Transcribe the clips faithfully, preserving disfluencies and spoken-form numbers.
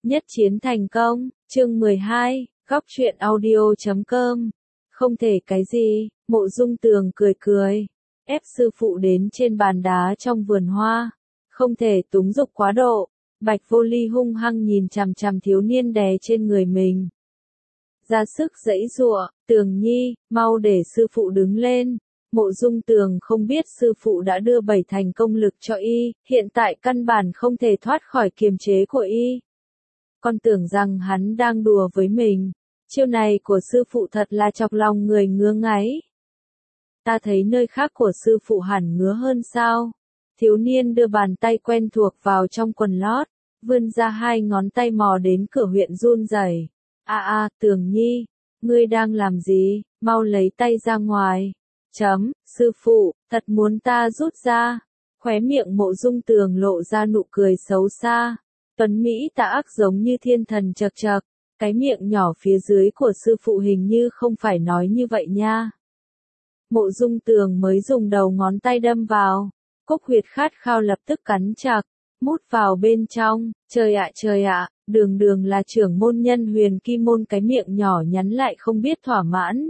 Nhất chiến thành công, chương mười hai, góc truyện audio chấm com. Không thể cái gì, Mộ Dung Tường cười cười, ép sư phụ đến trên bàn đá trong vườn hoa. Không thể túng dục quá độ. Bạch Vô Ly hung hăng nhìn chằm chằm thiếu niên đè trên người mình. Ra sức giãy giụa, Tường Nhi, mau để sư phụ đứng lên. Mộ Dung Tường không biết sư phụ đã đưa bảy thành công lực cho y, hiện tại căn bản không thể thoát khỏi kiềm chế của y. Con tưởng rằng hắn đang đùa với mình. Chiêu này của sư phụ thật là chọc lòng người ngứa ngáy. Ta thấy nơi khác của sư phụ hẳn ngứa hơn sao? Thiếu niên đưa bàn tay quen thuộc vào trong quần lót, vươn ra hai ngón tay mò đến cửa huyện run rẩy. A a, Tường Nhi, ngươi đang làm gì? Mau lấy tay ra ngoài. Chấm, sư phụ, thật muốn ta rút ra. Khóe miệng Mộ Dung Tường lộ ra nụ cười xấu xa. Tuấn Mỹ tà ác giống như thiên thần chật chật. Cái miệng nhỏ phía dưới của sư phụ hình như không phải nói như vậy nha. Mộ Dung Tường mới dùng đầu ngón tay đâm vào. Cúc huyệt khát khao lập tức cắn chặt, mút vào bên trong. Trời ạ trời ạ, đường đường là trưởng môn nhân Huyền Kim môn, cái miệng nhỏ nhắn lại không biết thỏa mãn.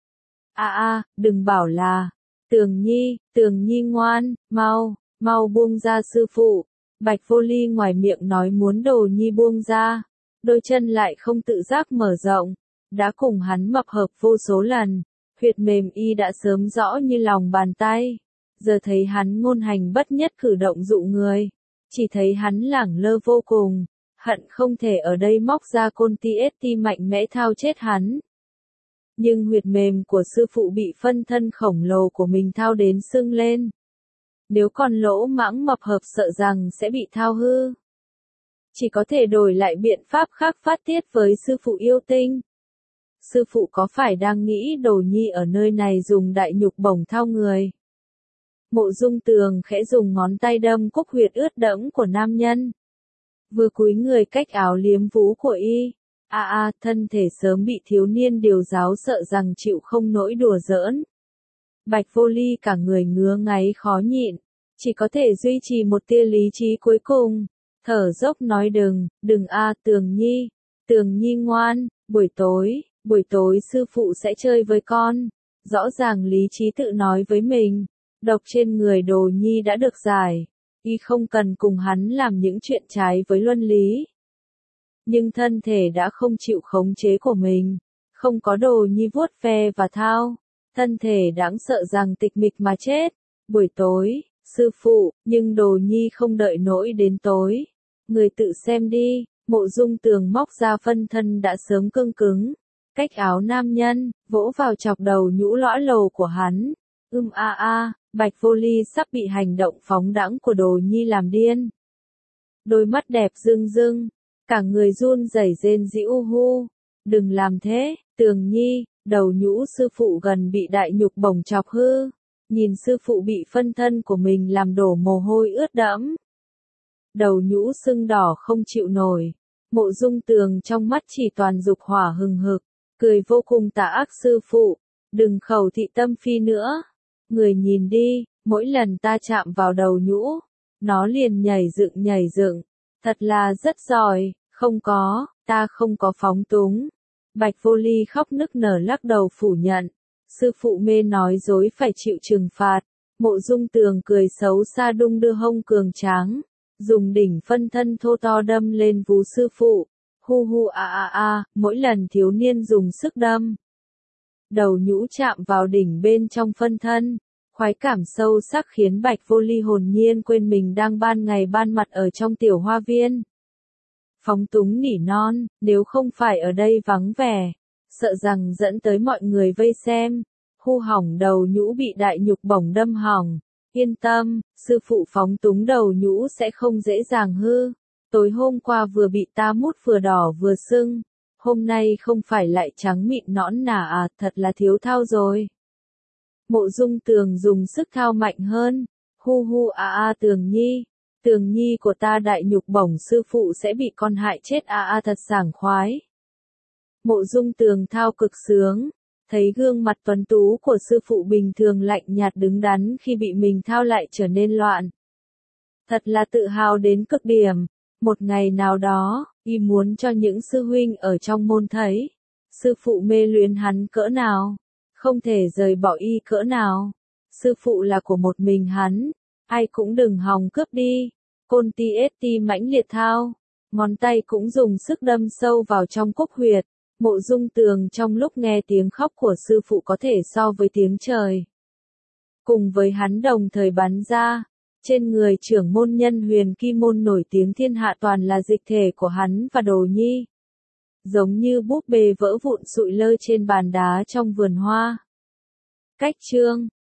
A a, đừng bảo là. Tường Nhi, Tường Nhi ngoan, mau, mau buông ra sư phụ. Bạch Vô Ly ngoài miệng nói muốn Đồ Nhi buông ra, đôi chân lại không tự giác mở rộng, đã cùng hắn mập hợp vô số lần, huyệt mềm y đã sớm rõ như lòng bàn tay. Giờ thấy hắn ngôn hành bất nhất cử động dụ người, chỉ thấy hắn lẳng lơ vô cùng, hận không thể ở đây móc ra côn ti ét ti mạnh mẽ thao chết hắn. Nhưng huyệt mềm của sư phụ bị phân thân khổng lồ của mình thao đến sưng lên. Nếu còn lỗ mãng mập hợp sợ rằng sẽ bị thao hư. Chỉ có thể đổi lại biện pháp khác phát tiết với sư phụ yêu tinh. Sư phụ có phải đang nghĩ Đồ Nhi ở nơi này dùng đại nhục bổng thao người? Mộ Dung Tường khẽ dùng ngón tay đâm cúc huyệt ướt đẫm của nam nhân. Vừa cúi người cách áo liếm vú của y. A a, thân thể sớm bị thiếu niên điều giáo sợ rằng chịu không nổi đùa giỡn. Bạch Vô Ly cả người ngứa ngáy khó nhịn, chỉ có thể duy trì một tia lý trí cuối cùng, thở dốc nói đừng, đừng a, Tường Nhi, Tường Nhi ngoan, buổi tối, buổi tối sư phụ sẽ chơi với con. Rõ ràng lý trí tự nói với mình, độc trên người Đồ Nhi đã được giải, y không cần cùng hắn làm những chuyện trái với luân lý. Nhưng thân thể đã không chịu khống chế của mình, không có Đồ Nhi vuốt ve và thao, thân thể đáng sợ rằng tịch mịch mà chết. Buổi tối, sư phụ, nhưng Đồ Nhi không đợi nỗi đến tối. Người tự xem đi. Mộ Dung Tường móc ra phân thân đã sớm cương cứng, cách áo nam nhân, vỗ vào chọc đầu nhũ lõa lồ của hắn. Ưm a a, Bạch Vô Ly sắp bị hành động phóng đãng của Đồ Nhi làm điên. Đôi mắt đẹp rưng rưng, cả người run rẩy rên rỉ u hu. Đừng làm thế, Tường Nhi. Đầu nhũ sư phụ gần bị đại nhục bổng chọc hư. Nhìn sư phụ bị phân thân của mình làm đổ mồ hôi ướt đẫm. Đầu nhũ sưng đỏ không chịu nổi. Mộ Dung Tường trong mắt chỉ toàn dục hỏa hừng hực, cười vô cùng tà ác. Sư phụ, đừng khẩu thị tâm phi nữa. Người nhìn đi, mỗi lần ta chạm vào đầu nhũ, nó liền nhảy dựng nhảy dựng. Thật là rất giỏi, không có, ta không có phóng túng. Bạch Vô Ly khóc nức nở lắc đầu phủ nhận. Sư phụ mê nói dối phải chịu trừng phạt. Mộ Dung Tường cười xấu xa đung đưa hông cường tráng, dùng đỉnh phân thân thô to đâm lên vú sư phụ. Hu hu a a a, mỗi lần thiếu niên dùng sức đâm, đầu nhũ chạm vào đỉnh bên trong phân thân, khoái cảm sâu sắc khiến Bạch Vô Ly hồn nhiên quên mình đang ban ngày ban mặt ở trong tiểu hoa viên. Phóng túng nỉ non, nếu không phải ở đây vắng vẻ, sợ rằng dẫn tới mọi người vây xem. Hu hỏng, đầu nhũ bị đại nhục bổng đâm hỏng. Yên tâm, sư phụ phóng túng đầu nhũ sẽ không dễ dàng hư. Tối hôm qua vừa bị ta mút vừa đỏ vừa sưng, hôm nay không phải lại trắng mịn nõn nà à, thật là thiếu thao rồi. Mộ Dung Tường dùng sức thao mạnh hơn. Hu hu a a, Tường Nhi, Tường Nhi của ta, đại nhục bổng sư phụ sẽ bị con hại chết a a, thật sảng khoái. Mộ Dung Tường thao cực sướng, thấy gương mặt tuấn tú của sư phụ bình thường lạnh nhạt đứng đắn khi bị mình thao lại trở nên loạn. Thật là tự hào đến cực điểm. Một ngày nào đó, y muốn cho những sư huynh ở trong môn thấy, sư phụ mê luyến hắn cỡ nào, không thể rời bỏ y cỡ nào. Sư phụ là của một mình hắn, ai cũng đừng hòng cướp đi. Côn ti ết ti mãnh liệt thao, ngón tay cũng dùng sức đâm sâu vào trong cúc huyệt. Mộ Dung Tường trong lúc nghe tiếng khóc của sư phụ có thể so với tiếng trời. Cùng với hắn đồng thời bắn ra, trên người trưởng môn nhân Huyền Kim môn nổi tiếng thiên hạ toàn là dịch thể của hắn và Đồ Nhi. Giống như búp bê vỡ vụn sụi lơ trên bàn đá trong vườn hoa. Cách chương